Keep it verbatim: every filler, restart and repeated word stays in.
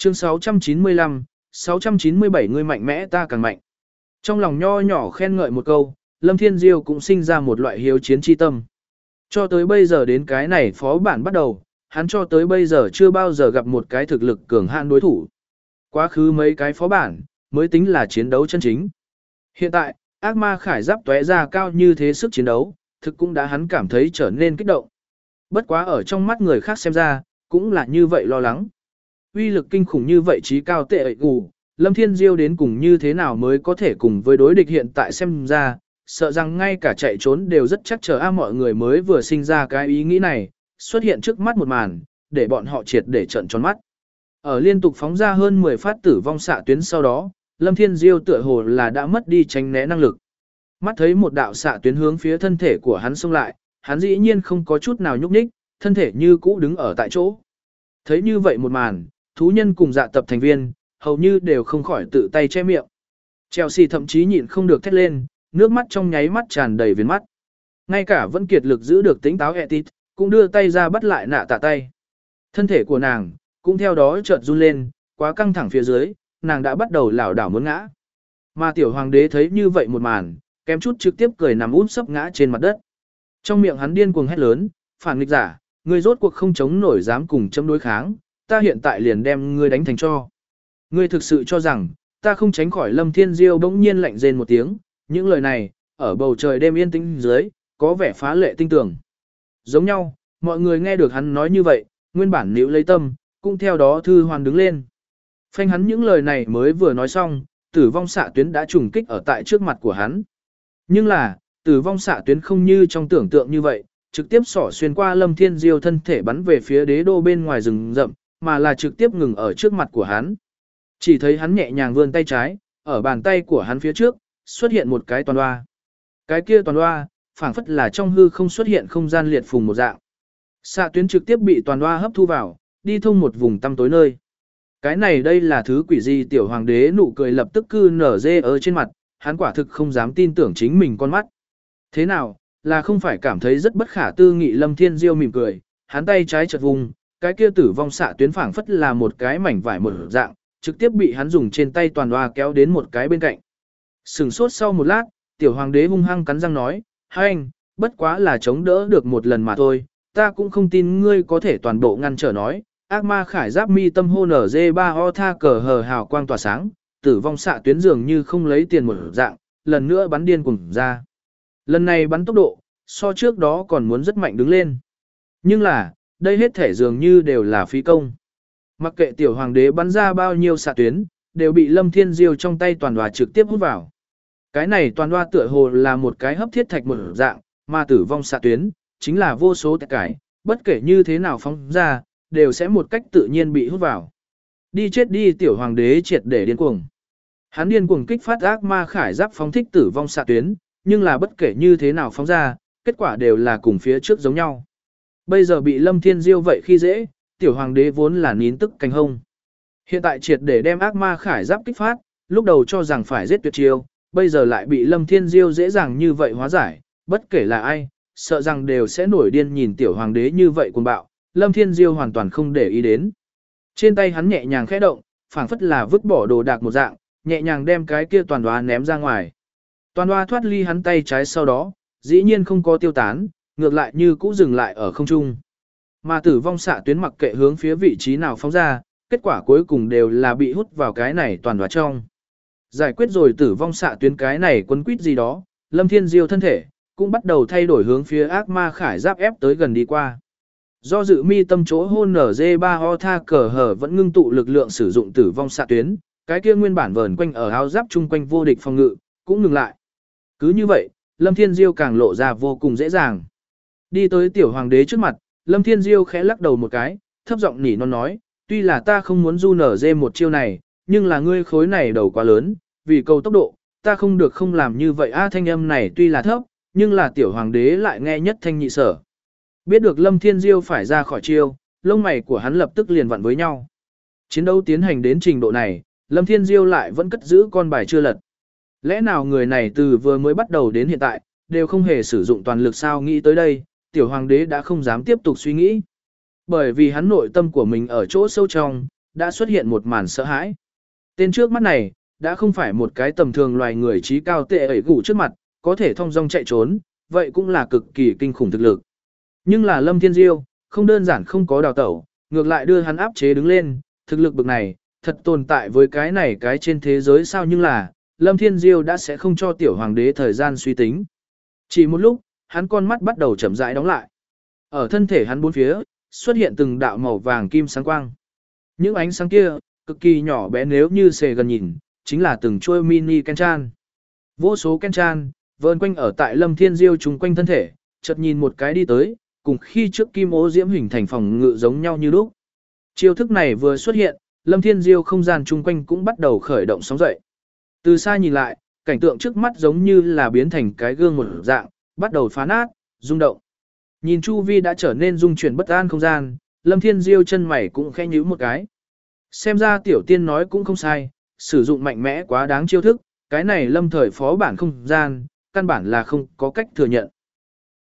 Chương sáu trăm chín mươi lăm, sáu trăm chín mươi bảy người mạnh mẽ ta càng mạnh. Trong lòng nho nhỏ khen ngợi một câu, Lâm Thiên Diêu cũng sinh ra một loại hiếu chiến chi tâm. Cho tới bây giờ đến cái này phó bản bắt đầu, hắn cho tới bây giờ chưa bao giờ gặp một cái thực lực cường hãn đối thủ. Quá khứ mấy cái phó bản, mới tính là chiến đấu chân chính. Hiện tại, ác ma khải giáp tóe ra cao như thế sức chiến đấu, thực cũng đã hắn cảm thấy trở nên kích động. Bất quá ở trong mắt người khác xem ra, cũng là như vậy lo lắng. Uy lực kinh khủng như vậy trí cao tệ ệ gù, Lâm Thiên Diêu đến cùng như thế nào mới có thể cùng với đối địch hiện tại xem ra, sợ rằng ngay cả chạy trốn đều rất chắc chờ a mọi người mới vừa sinh ra cái ý nghĩ này, xuất hiện trước mắt một màn, để bọn họ triệt để trận tròn mắt. Ở liên tục phóng ra hơn mười phát tử vong xạ tuyến sau đó, Lâm Thiên Diêu tựa hồ là đã mất đi tránh né năng lực. Mắt thấy một đạo xạ tuyến hướng phía thân thể của hắn xông lại, hắn dĩ nhiên không có chút nào nhúc nhích, thân thể như cũ đứng ở tại chỗ. Thấy như vậy một màn, thú nhân cùng dạ tập thành viên, hầu như đều không khỏi tự tay che miệng. Chelsea thậm chí nhịn không được thét lên, nước mắt trong nháy mắt tràn đầy viền mắt. Ngay cả vẫn kiệt lực giữ được tính táo Etit, cũng đưa tay ra bắt lại nạ tạ tay. Thân thể của nàng, cũng theo đó chợt run lên, quá căng thẳng phía dưới, nàng đã bắt đầu lảo đảo muốn ngã. Mà tiểu hoàng đế thấy như vậy một màn, kém chút trực tiếp cười nằm úp sấp ngã trên mặt đất. Trong miệng hắn điên cuồng hét lớn, phản nghịch giả, ngươi rốt cuộc không chống nổi dám cùng châm đối kháng, ta hiện tại liền đem ngươi đánh thành cho. Ngươi thực sự cho rằng, ta không tránh khỏi Lâm Thiên Diêu bỗng nhiên lạnh rên một tiếng, những lời này, ở bầu trời đêm yên tĩnh dưới, có vẻ phá lệ tinh tường. Giống nhau, mọi người nghe được hắn nói như vậy, nguyên bản níu lấy tâm, cũng theo đó thư hoàn đứng lên. Phanh hắn những lời này mới vừa nói xong, tử vong xạ tuyến đã trùng kích ở tại trước mặt của hắn. Nhưng là, tử vong xạ tuyến không như trong tưởng tượng như vậy, trực tiếp xỏ xuyên qua Lâm Thiên Diêu thân thể bắn về phía đế đô bên ngoài rừng rậm, mà là trực tiếp ngừng ở trước mặt của hắn. Chỉ thấy hắn nhẹ nhàng vươn tay trái, ở bàn tay của hắn phía trước, xuất hiện một cái toàn hoa. Cái kia toàn hoa, phảng phất là trong hư không xuất hiện không gian liệt phùng một dạng. Xạ tuyến trực tiếp bị toàn hoa hấp thu vào, đi thông một vùng tăm tối nơi. Cái này đây là thứ quỷ gì? Tiểu hoàng đế nụ cười lập tức cư nở dê ở trên mặt, hắn quả thực không dám tin tưởng chính mình con mắt. Thế nào, là không phải cảm thấy rất bất khả tư nghị? Lâm Thiên Diêu mỉm cười, hắn tay trái chợt vùng, cái kia tử vong xạ tuyến phảng phất là một cái mảnh vải một dạng, trực tiếp bị hắn dùng trên tay toàn hoa kéo đến một cái bên cạnh. Sừng sốt sau một lát, tiểu hoàng đế hung hăng cắn răng nói, hai anh, bất quá là chống đỡ được một lần mà thôi, ta cũng không tin ngươi có thể toàn bộ ngăn trở. Nói, ác ma khải giáp mi tâm hô nở dê ba o tha cờ hờ hào quang tỏa sáng, tử vong xạ tuyến dường như không lấy tiền một dạng, lần nữa bắn điên cuồng ra. Lần này bắn tốc độ, so trước đó còn muốn rất mạnh đứng lên. Nhưng là, đây hết thể dường như đều là phí công. Mặc kệ tiểu hoàng đế bắn ra bao nhiêu xạ tuyến, đều bị Lâm Thiên Diêu trong tay toàn hoa trực tiếp hút vào. Cái này toàn hoa tựa hồ là một cái hấp thiết thạch một dạng, mà tử vong xạ tuyến, chính là vô số tất cải, bất kể như thế nào phóng ra, đều sẽ một cách tự nhiên bị hút vào. Đi chết đi! Tiểu hoàng đế triệt để điên cuồng. Hắn điên cuồng kích phát ác ma khải giáp phóng thích tử vong xạ tuyến, nhưng là bất kể như thế nào phóng ra, kết quả đều là cùng phía trước giống nhau. Bây giờ bị Lâm Thiên Diêu vậy khi dễ, tiểu hoàng đế vốn là nín tức canh hông. Hiện tại triệt để đem ác ma khải giáp kích phát, lúc đầu cho rằng phải giết tuyệt chiêu, bây giờ lại bị Lâm Thiên Diêu dễ dàng như vậy hóa giải, bất kể là ai, sợ rằng đều sẽ nổi điên nhìn tiểu hoàng đế như vậy cuồng bạo, Lâm Thiên Diêu hoàn toàn không để ý đến. Trên tay hắn nhẹ nhàng khẽ động, phảng phất là vứt bỏ đồ đạc một dạng, nhẹ nhàng đem cái kia toàn hoa ném ra ngoài. Toàn hoa thoát ly hắn tay trái sau đó, dĩ nhiên không có tiêu tán, ngược lại như cũ dừng lại ở không trung. Mà tử vong xạ tuyến mặc kệ hướng phía vị trí nào phóng ra, kết quả cuối cùng đều là bị hút vào cái này toàn hoa trong. Giải quyết rồi tử vong xạ tuyến cái này quấn quýt gì đó, Lâm Thiên Diêu thân thể cũng bắt đầu thay đổi hướng phía ác ma khải giáp ép tới gần đi qua. Do dự mi tâm chỗ hôn nở dê ba o tha cờ hở vẫn ngưng tụ lực lượng sử dụng tử vong xạ tuyến, cái kia nguyên bản vờn quanh ở áo giáp chung quanh vô địch phòng ngự, cũng ngừng lại. Cứ như vậy, Lâm Thiên Diêu càng lộ ra vô cùng dễ dàng. Đi tới tiểu hoàng đế trước mặt, Lâm Thiên Diêu khẽ lắc đầu một cái, thấp giọng nỉ non nói, tuy là ta không muốn du nở dê một chiêu này, nhưng là ngươi khối này đầu quá lớn, vì cầu tốc độ, ta không được không làm như vậy. A thanh âm này tuy là thấp, nhưng là tiểu hoàng đế lại nghe nhất thanh nhị sở. Biết được Lâm Thiên Diêu phải ra khỏi chiêu, lông mày của hắn lập tức liền vặn với nhau. Chiến đấu tiến hành đến trình độ này, Lâm Thiên Diêu lại vẫn cất giữ con bài chưa lật. Lẽ nào người này từ vừa mới bắt đầu đến hiện tại, đều không hề sử dụng toàn lực sao? Nghĩ tới đây, tiểu hoàng đế đã không dám tiếp tục suy nghĩ. Bởi vì hắn nội tâm của mình ở chỗ sâu trong, đã xuất hiện một màn sợ hãi. Tên trước mắt này, đã không phải một cái tầm thường loài người trí cao tệ ẩy gủ trước mặt, có thể thông dong chạy trốn, vậy cũng là cực kỳ kinh khủng thực lực. Nhưng là Lâm Thiên Diêu, không đơn giản không có đào tẩu, ngược lại đưa hắn áp chế đứng lên, thực lực bực này, thật tồn tại với cái này cái trên thế giới sao, nhưng là, Lâm Thiên Diêu đã sẽ không cho tiểu hoàng đế thời gian suy tính. Chỉ một lúc, hắn con mắt bắt đầu chậm rãi đóng lại. Ở thân thể hắn bốn phía, xuất hiện từng đạo màu vàng kim sáng quang. Những ánh sáng kia, cực kỳ nhỏ bé, nếu như xề gần nhìn, chính là từng chuôi mini Kenchan. Vô số Kenchan, vờn quanh ở tại Lâm Thiên Diêu chung quanh thân thể, chợt nhìn một cái đi tới, cùng khi trước kim ô diễm hình thành phòng ngự giống nhau như lúc. Chiêu thức này vừa xuất hiện, Lâm Thiên Diêu không gian chung quanh cũng bắt đầu khởi động sóng dậy. Từ xa nhìn lại, cảnh tượng trước mắt giống như là biến thành cái gương một dạng, bắt đầu phá nát, rung động. Nhìn chu vi đã trở nên rung chuyển bất an không gian, Lâm Thiên Diêu chân mày cũng khẽ nhíu một cái. Xem ra tiểu tiên nói cũng không sai, sử dụng mạnh mẽ quá đáng chiêu thức, cái này lâm thời phó bản không gian, căn bản là không có cách thừa nhận.